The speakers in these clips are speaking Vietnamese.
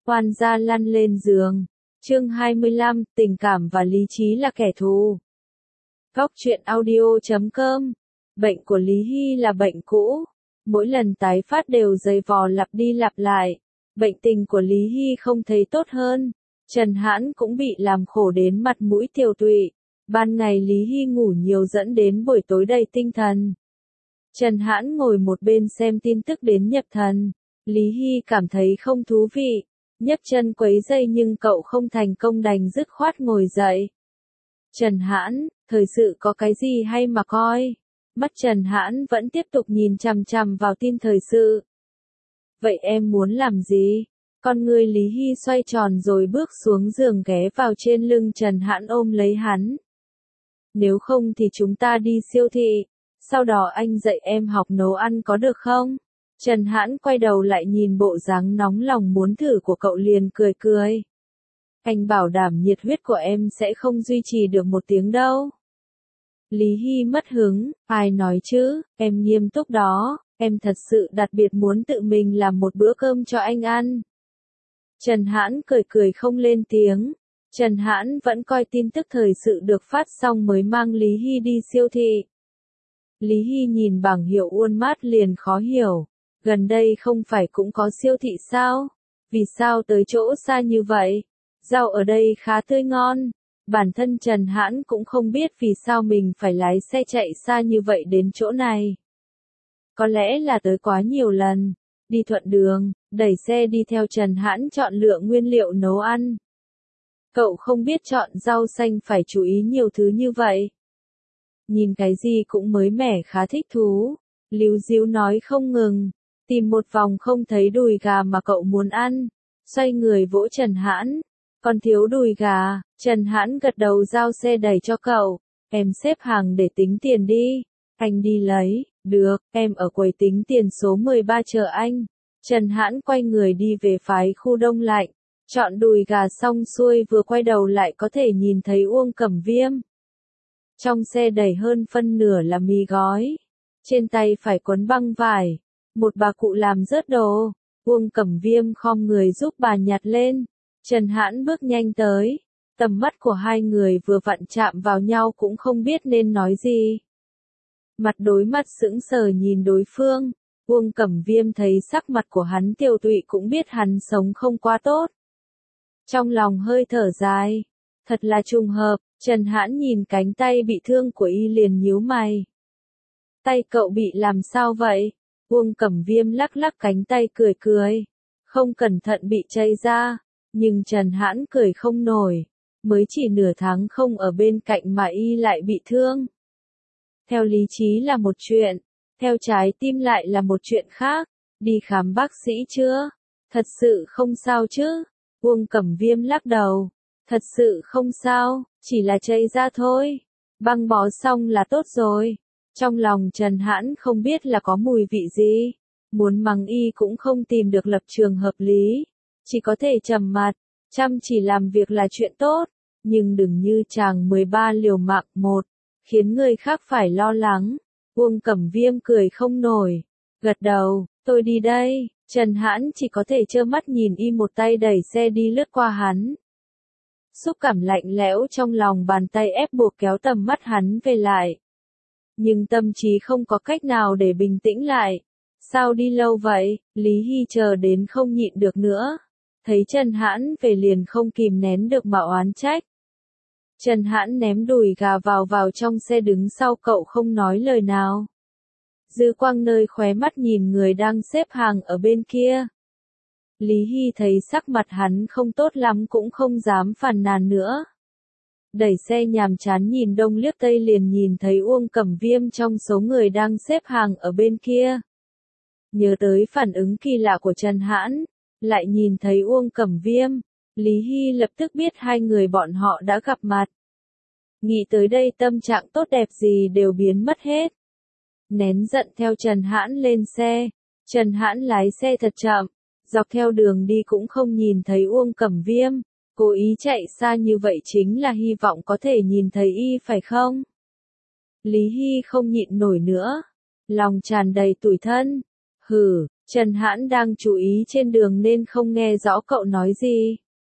Oan gia lăn lên giường. Chương 25, tình cảm và lý trí là kẻ thù. Góc truyện audio.com. Bệnh của Lý Hy là bệnh cũ. Mỗi lần tái phát đều dày vò lặp đi lặp lại. Bệnh tình của Lý Hy không thấy tốt hơn. Trần Hãn cũng bị làm khổ đến mặt mũi tiều tụy. Ban ngày Lý Hy ngủ nhiều dẫn đến buổi tối đầy tinh thần. Trần Hãn ngồi một bên xem tin tức đến nhập thần. Lý Hy cảm thấy không thú vị. Nhấc chân quấy dây nhưng cậu không thành công đành dứt khoát ngồi dậy. Trần Hãn, thời sự có cái gì hay mà coi? Mắt Trần Hãn vẫn tiếp tục nhìn chằm chằm vào tin thời sự. Vậy em muốn làm gì? Con người Lý Hy xoay tròn rồi bước xuống giường ghé vào trên lưng Trần Hãn ôm lấy hắn. Nếu không thì chúng ta đi siêu thị, sau đó anh dạy em học nấu ăn có được không? Trần Hãn quay đầu lại nhìn bộ dáng nóng lòng muốn thử của cậu liền cười cười. Anh bảo đảm nhiệt huyết của em sẽ không duy trì được một tiếng đâu. Lý Hy mất hứng, ai nói chứ, em nghiêm túc đó, em thật sự đặc biệt muốn tự mình làm một bữa cơm cho anh ăn. Trần Hãn cười cười không lên tiếng. Trần Hãn vẫn coi tin tức thời sự được phát xong mới mang Lý Hy đi siêu thị. Lý Hy nhìn bảng hiệu Walmart liền khó hiểu. Gần đây không phải cũng có siêu thị sao? Vì sao tới chỗ xa như vậy? Rau ở đây khá tươi ngon. Bản thân Trần Hãn cũng không biết vì sao mình phải lái xe chạy xa như vậy đến chỗ này. Có lẽ là tới quá nhiều lần. Đi thuận đường, đẩy xe đi theo Trần Hãn chọn lựa nguyên liệu nấu ăn. Cậu không biết chọn rau xanh phải chú ý nhiều thứ như vậy. Nhìn cái gì cũng mới mẻ khá thích thú. Líu díu nói không ngừng. Tìm một vòng không thấy đùi gà mà cậu muốn ăn. Xoay người vỗ Trần Hãn. Còn thiếu đùi gà. Trần Hãn gật đầu giao xe đẩy cho cậu. Em xếp hàng để tính tiền đi. Anh đi lấy. Được, em ở quầy tính tiền số 13 chờ anh. Trần Hãn quay người đi về phái khu đông lạnh. Chọn đùi gà xong xuôi vừa quay đầu lại có thể nhìn thấy Uông Cẩm Viêm. Trong xe đầy hơn phân nửa là mì gói. Trên tay phải quấn băng vải. Một bà cụ làm rớt đồ. Uông Cẩm Viêm khom người giúp bà nhặt lên. Trần Hãn bước nhanh tới. Tầm mắt của hai người vừa vặn chạm vào nhau cũng không biết nên nói gì. Mặt đối mặt sững sờ nhìn đối phương. Uông Cẩm Viêm thấy sắc mặt của hắn tiều tụy cũng biết hắn sống không quá tốt. Trong lòng hơi thở dài. Thật là trùng hợp. Trần Hãn nhìn cánh tay bị thương của y liền nhíu mày. Tay cậu bị làm sao vậy? Uông Cẩm Viêm lắc lắc cánh tay cười cười. Không cẩn thận bị chây ra. Nhưng Trần Hãn cười không nổi. Mới chỉ nửa tháng không ở bên cạnh mà y lại bị thương. Theo lý trí là một chuyện. Theo trái tim lại là một chuyện khác. Đi khám bác sĩ chưa? Thật sự không sao chứ? Uông Cẩm Viêm lắc đầu. Thật sự không sao, chỉ là chây ra thôi. Băng bó xong là tốt rồi. Trong lòng Trần Hãn không biết là có mùi vị gì. Muốn mắng y cũng không tìm được lập trường hợp lý. Chỉ có thể trầm mặt. Chăm chỉ làm việc là chuyện tốt. Nhưng đừng như chàng 13 liều mạng một. Khiến người khác phải lo lắng. Uông Cẩm Viêm cười không nổi. Gật đầu, tôi đi đây. Trần Hãn chỉ có thể trơ mắt nhìn y một tay đẩy xe đi lướt qua hắn. Xúc cảm lạnh lẽo trong lòng bàn tay ép buộc kéo tầm mắt hắn về lại. Nhưng tâm trí không có cách nào để bình tĩnh lại. Sao đi lâu vậy? Lý Hy chờ đến không nhịn được nữa. Thấy Trần Hãn về liền không kìm nén được mà oán trách. Trần Hãn ném đùi gà vào trong xe đứng sau cậu không nói lời nào. Dư quang nơi khóe mắt nhìn người đang xếp hàng ở bên kia. Lý Hy thấy sắc mặt hắn không tốt lắm cũng không dám phàn nàn nữa. Đẩy xe nhàm chán nhìn đông liếc tây liền nhìn thấy Uông Cẩm Viêm trong số người đang xếp hàng ở bên kia. Nhớ tới phản ứng kỳ lạ của Trần Hãn, lại nhìn thấy Uông Cẩm Viêm, Lý Hy lập tức biết hai người bọn họ đã gặp mặt. Nghĩ tới đây tâm trạng tốt đẹp gì đều biến mất hết. Nén giận theo Trần Hãn lên xe. Trần Hãn lái xe thật chậm. Dọc theo đường đi cũng không nhìn thấy Uông Cẩm Viêm. Cố ý chạy xa như vậy chính là hy vọng có thể nhìn thấy y phải không? Lý Hy không nhịn nổi nữa. Lòng tràn đầy tủi thân. Hừ, Trần Hãn đang chú ý trên đường nên không nghe rõ cậu nói gì.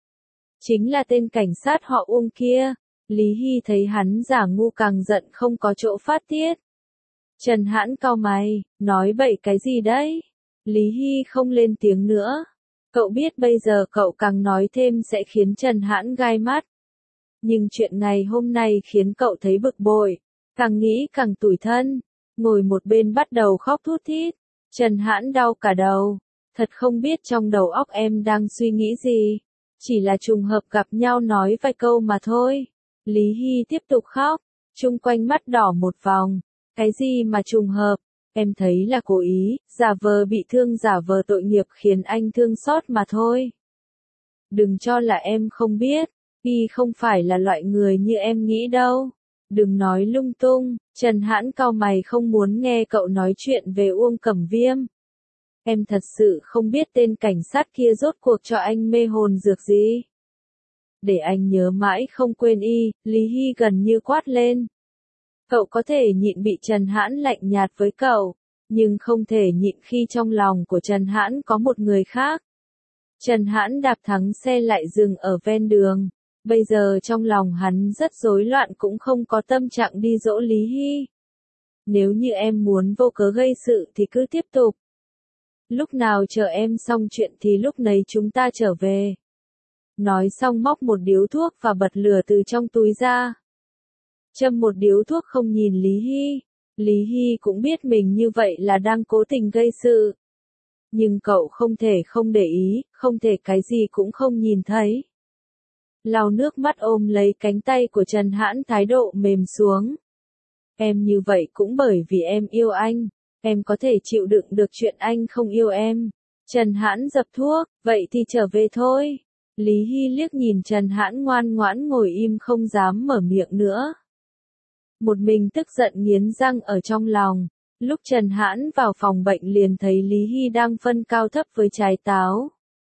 Chính là tên cảnh sát họ Uông kia. Lý Hy thấy hắn giả ngu càng giận không có chỗ phát tiết. Trần Hãn cau mày, nói bậy cái gì đấy? Lý Hy không lên tiếng nữa. Cậu biết bây giờ cậu càng nói thêm sẽ khiến Trần Hãn gai mắt. Nhưng chuyện ngày hôm nay khiến cậu thấy bực bội, càng nghĩ càng tủi thân, ngồi một bên bắt đầu khóc thút thít. Trần Hãn đau cả đầu, thật không biết trong đầu óc em đang suy nghĩ gì, chỉ là trùng hợp gặp nhau nói vài câu mà thôi. Lý Hy tiếp tục khóc, chung quanh mắt đỏ một vòng, cái gì mà trùng hợp, em thấy là cố ý, giả vờ bị thương giả vờ tội nghiệp khiến anh thương xót mà thôi. Đừng cho là em không biết. Y không phải là loại người như em nghĩ đâu. Đừng nói lung tung. Trần Hãn cau mày không muốn nghe cậu nói chuyện về Uông Cẩm Viêm. Em thật sự không biết tên cảnh sát kia rốt cuộc cho anh mê hồn dược gì. Để anh nhớ mãi không quên y, Lý Hy gần như quát lên. Cậu có thể nhịn bị Trần Hãn lạnh nhạt với cậu, nhưng không thể nhịn khi trong lòng của Trần Hãn có một người khác. Trần Hãn đạp thắng xe lại dừng ở ven đường. Bây giờ trong lòng hắn rất rối loạn cũng không có tâm trạng đi dỗ Lý Hy. Nếu như em muốn vô cớ gây sự thì cứ tiếp tục. Lúc nào chờ em xong chuyện thì lúc nấy chúng ta trở về. Nói xong móc một điếu thuốc và bật lửa từ trong túi ra. Châm một điếu thuốc không nhìn Lý Hy. Lý Hy cũng biết mình như vậy là đang cố tình gây sự. Nhưng cậu không thể không để ý, không thể cái gì cũng không nhìn thấy. Lau nước mắt ôm lấy cánh tay của Trần Hãn thái độ mềm xuống. Em như vậy cũng bởi vì em yêu anh. Em có thể chịu đựng được chuyện anh không yêu em. Trần Hãn dập thuốc, vậy thì trở về thôi. Lý Hy liếc nhìn Trần Hãn ngoan ngoãn ngồi im không dám mở miệng nữa. Một mình tức giận nghiến răng ở trong lòng. Lúc Trần Hãn vào phòng bệnh liền thấy Lý Hy đang phân cao thấp với trái táo.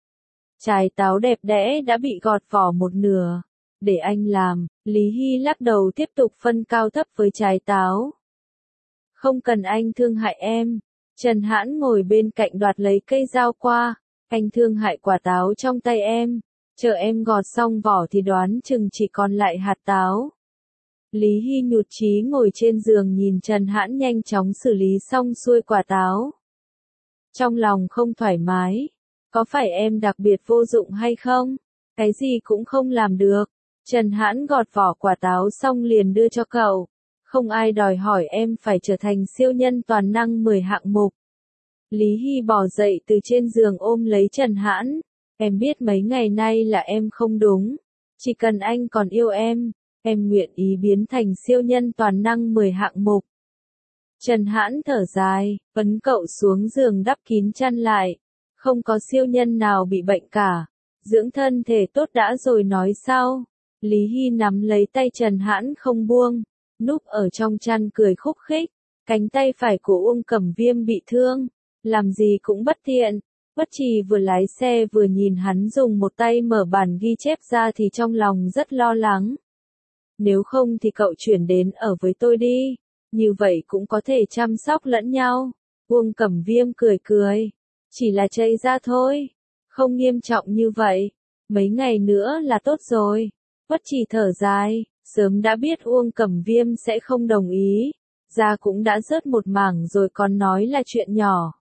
Trái táo đẹp đẽ đã bị gọt vỏ một nửa. Để anh làm, Lý Hy lắc đầu tiếp tục phân cao thấp với trái táo. Không cần anh thương hại em. Trần Hãn ngồi bên cạnh đoạt lấy cây dao qua. Anh thương hại quả táo trong tay em. Chờ em gọt xong vỏ thì đoán chừng chỉ còn lại hạt táo. Lý Hy nhụt chí ngồi trên giường nhìn Trần Hãn nhanh chóng xử lý xong xuôi quả táo. Trong lòng không thoải mái. Có phải em đặc biệt vô dụng hay không? Cái gì cũng không làm được. Trần Hãn gọt vỏ quả táo xong liền đưa cho cậu. Không ai đòi hỏi em phải trở thành siêu nhân toàn năng 10 hạng mục. Lý Hy bò dậy từ trên giường ôm lấy Trần Hãn. Em biết mấy ngày nay là em không đúng. Chỉ cần anh còn yêu em nguyện ý biến thành siêu nhân toàn năng 10 hạng mục. Trần Hãn thở dài, ấn cậu xuống giường đắp kín chăn lại. Không có siêu nhân nào bị bệnh cả. Dưỡng thân thể tốt đã rồi nói sau. Lý Hy nắm lấy tay Trần Hãn không buông. Núp ở trong chăn cười khúc khích. Cánh tay phải của Uông Cẩm Viêm bị thương. Làm gì cũng bất tiện. Bất trì vừa lái xe vừa nhìn hắn dùng một tay mở bản ghi chép ra thì trong lòng rất lo lắng. Nếu không thì cậu chuyển đến ở với tôi đi. Như vậy cũng có thể chăm sóc lẫn nhau. Uông Cẩm Viêm cười cười. Chỉ là chây ra thôi. Không nghiêm trọng như vậy. Mấy ngày nữa là tốt rồi. Bất trì thở dài. Sớm đã biết Uông Cẩm Viêm sẽ không đồng ý. Da cũng đã rớt một mảng rồi còn nói là chuyện nhỏ.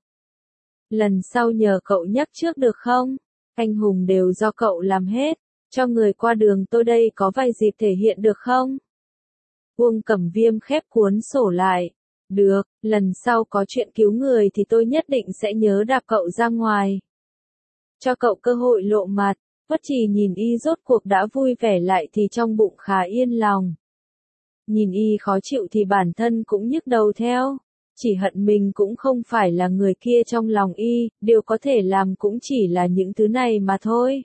Lần sau nhờ cậu nhắc trước được không? Anh hùng đều do cậu làm hết. Cho người qua đường tôi đây có vài dịp thể hiện được không? Uông Cẩm Viêm khép cuốn sổ lại. Được, lần sau có chuyện cứu người thì tôi nhất định sẽ nhớ đạp cậu ra ngoài. Cho cậu cơ hội lộ mặt. Bất trì nhìn y rốt cuộc đã vui vẻ lại thì trong bụng khá yên lòng. Nhìn y khó chịu thì bản thân cũng nhức đầu theo. Chỉ hận mình cũng không phải là người kia trong lòng y, điều có thể làm cũng chỉ là những thứ này mà thôi.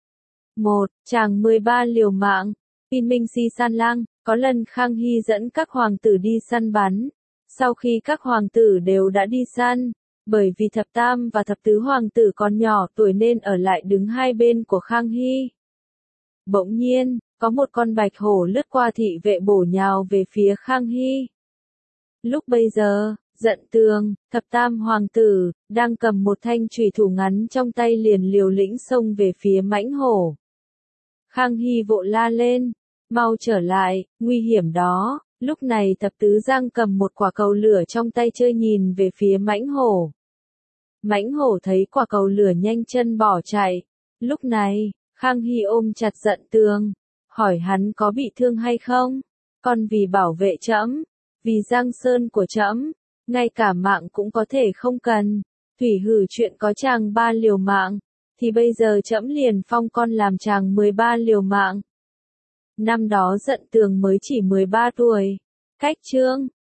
1. Chàng 13 liều mạng. Pin Minh Si San Lang. Có lần Khang Hy dẫn các hoàng tử đi săn bắn. Sau khi các hoàng tử đều đã đi săn, bởi vì thập tam và thập tứ hoàng tử còn nhỏ tuổi nên ở lại đứng hai bên của Khang Hy. Bỗng nhiên, có một con bạch hổ lướt qua thị vệ bổ nhào về phía Khang Hy. Lúc bây giờ, Giận Tường, thập tam hoàng tử, đang cầm một thanh chùy thủ ngắn trong tay liền liều lĩnh xông về phía mãnh hổ. Khang Hy vội la lên, mau trở lại, nguy hiểm đó. Lúc này Thập Tứ Giang cầm một quả cầu lửa trong tay chơi nhìn về phía mãnh hổ. Mãnh hổ thấy quả cầu lửa nhanh chân bỏ chạy. Lúc này, Khang Hy ôm chặt Giận Tường, hỏi hắn có bị thương hay không? Còn vì bảo vệ trẫm, vì Giang Sơn của trẫm, ngay cả mạng cũng có thể không cần. Thủy hử chuyện có chàng 3 liều mạng, thì bây giờ trẫm liền phong con làm chàng 13 liều mạng. Năm đó Giận Tường mới chỉ 13 tuổi. Cách chương